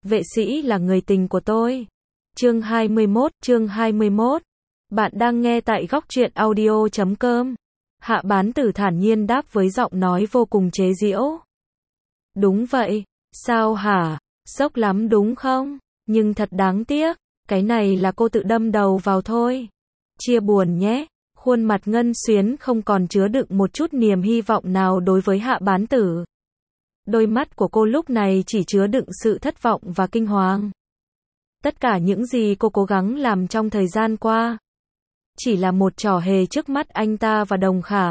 Vệ sĩ là người tình của tôi. Chương 21. Bạn đang nghe tại góc truyện audio.com. Hạ bán tử thản nhiên đáp với giọng nói vô cùng chế giễu. Đúng vậy, sao hả? Sốc lắm đúng không? Nhưng thật đáng tiếc, cái này là cô tự đâm đầu vào thôi. Chia buồn nhé. Khuôn mặt Ngân Xuyến không còn chứa đựng một chút niềm hy vọng nào đối với Hạ bán tử. Đôi mắt của cô lúc này chỉ chứa đựng sự thất vọng và kinh hoàng. Tất cả những gì cô cố gắng làm trong thời gian qua chỉ là một trò hề trước mắt anh ta và Đồng Khả.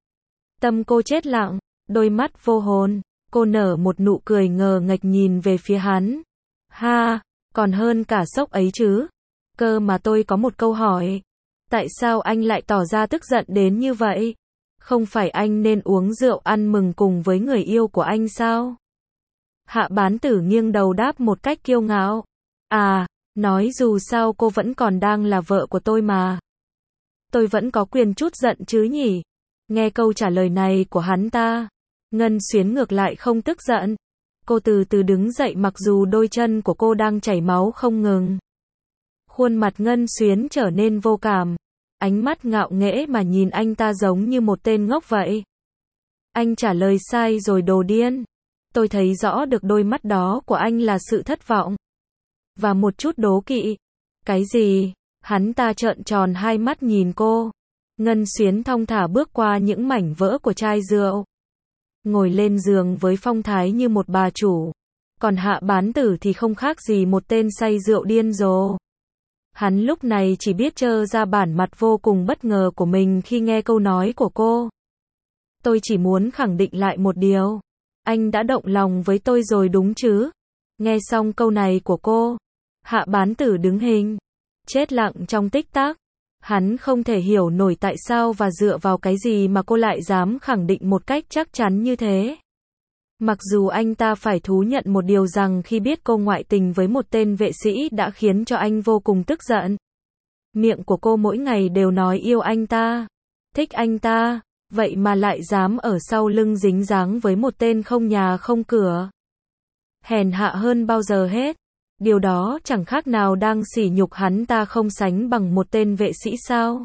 Tâm cô chết lặng, đôi mắt vô hồn, cô nở một nụ cười ngờ nghệch nhìn về phía hắn. Ha, còn hơn cả sốc ấy chứ. Cơ mà tôi có một câu hỏi. Tại sao anh lại tỏ ra tức giận đến như vậy? Không phải anh nên uống rượu ăn mừng cùng với người yêu của anh sao? Hạ bán tử nghiêng đầu đáp một cách kiêu ngạo. À, nói dù sao cô vẫn còn đang là vợ của tôi mà. Tôi vẫn có quyền chút giận chứ nhỉ? Nghe câu trả lời này của hắn ta, Ngân Xuyến ngược lại không tức giận. Cô từ từ đứng dậy mặc dù đôi chân của cô đang chảy máu không ngừng. Khuôn mặt Ngân Xuyến trở nên vô cảm. Ánh mắt ngạo nghễ mà nhìn anh ta giống như một tên ngốc vậy. Anh trả lời sai rồi đồ điên. Tôi thấy rõ được đôi mắt đó của anh là sự thất vọng. Và một chút đố kỵ. Cái gì? Hắn ta trợn tròn hai mắt nhìn cô. Ngân Xuyến thong thả bước qua những mảnh vỡ của chai rượu. Ngồi lên giường với phong thái như một bà chủ. Còn Hạ bán tử thì không khác gì một tên say rượu điên rồ. Hắn lúc này chỉ biết trơ ra bản mặt vô cùng bất ngờ của mình khi nghe câu nói của cô. Tôi chỉ muốn khẳng định lại một điều. Anh đã động lòng với tôi rồi đúng chứ? Nghe xong câu này của cô, Hạ bán tử đứng hình, chết lặng trong tích tắc. Hắn không thể hiểu nổi tại sao và dựa vào cái gì mà cô lại dám khẳng định một cách chắc chắn như thế. Mặc dù anh ta phải thú nhận một điều rằng khi biết cô ngoại tình với một tên vệ sĩ đã khiến cho anh vô cùng tức giận. Miệng của cô mỗi ngày đều nói yêu anh ta, thích anh ta, vậy mà lại dám ở sau lưng dính dáng với một tên không nhà không cửa. Hèn hạ hơn bao giờ hết. Điều đó chẳng khác nào đang sỉ nhục hắn ta không sánh bằng một tên vệ sĩ sao.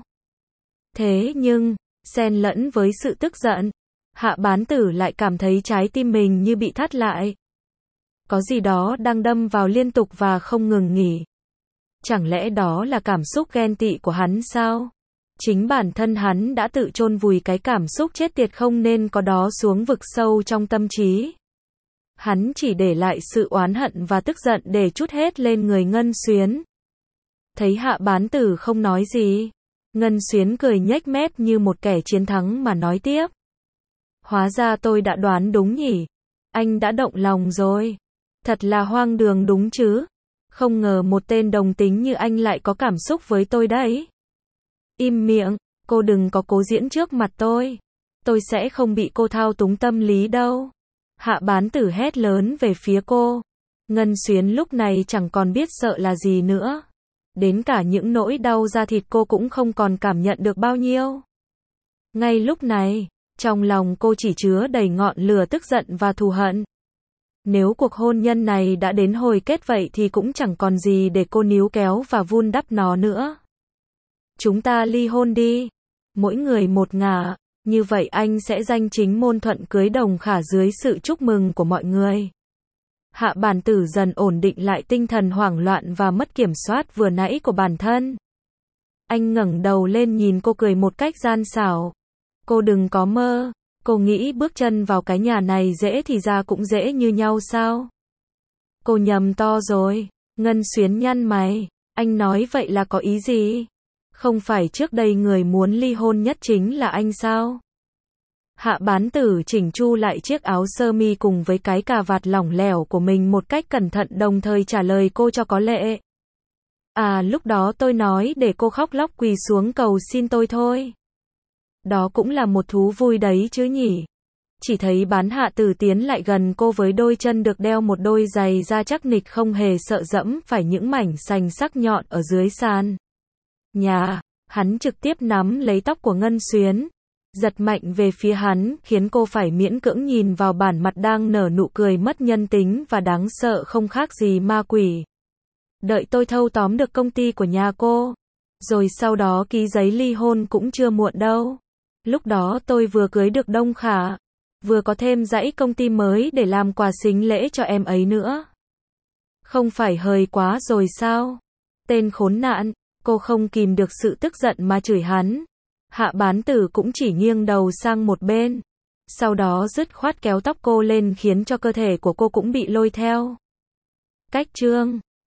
Thế nhưng, xen lẫn với sự tức giận, Hạ bán tử lại cảm thấy trái tim mình như bị thắt lại. Có gì đó đang đâm vào liên tục và không ngừng nghỉ. Chẳng lẽ đó là cảm xúc ghen tị của hắn sao? Chính bản thân hắn đã tự chôn vùi cái cảm xúc chết tiệt không nên có đó xuống vực sâu trong tâm trí. Hắn chỉ để lại sự oán hận và tức giận để trút hết lên người Ngân Xuyến. Thấy Hạ bán tử không nói gì, Ngân Xuyến cười nhếch mép như một kẻ chiến thắng mà nói tiếp. Hóa ra tôi đã đoán đúng nhỉ. Anh đã động lòng rồi. Thật là hoang đường đúng chứ. Không ngờ một tên đồng tính như anh lại có cảm xúc với tôi đấy. Im miệng, cô đừng có cố diễn trước mặt tôi. Tôi sẽ không bị cô thao túng tâm lý đâu. Hạ bán tử hét lớn về phía cô. Ngân Xuyến lúc này chẳng còn biết sợ là gì nữa. Đến cả những nỗi đau da thịt cô cũng không còn cảm nhận được bao nhiêu. Ngay lúc này, trong lòng cô chỉ chứa đầy ngọn lửa tức giận và thù hận. Nếu cuộc hôn nhân này đã đến hồi kết vậy thì cũng chẳng còn gì để cô níu kéo và vun đắp nó nữa. Chúng ta ly hôn đi. Mỗi người một ngả. Như vậy anh sẽ danh chính ngôn thuận cưới Đồng Khả dưới sự chúc mừng của mọi người. Hạ bản tử dần ổn định lại tinh thần hoảng loạn và mất kiểm soát vừa nãy của bản thân. Anh ngẩng đầu lên nhìn cô cười một cách gian xảo. Cô đừng có mơ, cô nghĩ bước chân vào cái nhà này dễ thì ra cũng dễ như nhau sao? Cô nhầm to rồi. Ngân Xuyến nhăn mày, anh nói vậy là có ý gì? Không phải trước đây người muốn ly hôn nhất chính là anh sao? Hạ bán tử chỉnh chu lại chiếc áo sơ mi cùng với cái cà vạt lỏng lẻo của mình một cách cẩn thận đồng thời trả lời cô cho có lệ. À lúc đó tôi nói để cô khóc lóc quỳ xuống cầu xin tôi thôi. Đó cũng là một thú vui đấy chứ nhỉ. Chỉ thấy bán Hạ tử tiến lại gần cô với đôi chân được đeo một đôi giày da chắc nịch không hề sợ dẫm phải những mảnh sành sắc nhọn ở dưới sàn. Hắn trực tiếp nắm lấy tóc của Ngân Xuyến, giật mạnh về phía hắn, khiến cô phải miễn cưỡng nhìn vào bản mặt đang nở nụ cười mất nhân tính và đáng sợ không khác gì ma quỷ. Đợi tôi thâu tóm được công ty của nhà cô, rồi sau đó ký giấy ly hôn cũng chưa muộn đâu. Lúc đó tôi vừa cưới được Đông Khả, vừa có thêm dãy công ty mới để làm quà sính lễ cho em ấy nữa. Không phải hời quá rồi sao? Tên khốn nạn, cô không kìm được sự tức giận mà chửi hắn. Hạ Bán Tử cũng chỉ nghiêng đầu sang một bên, sau đó dứt khoát kéo tóc cô lên khiến cho cơ thể của cô cũng bị lôi theo. Cách chương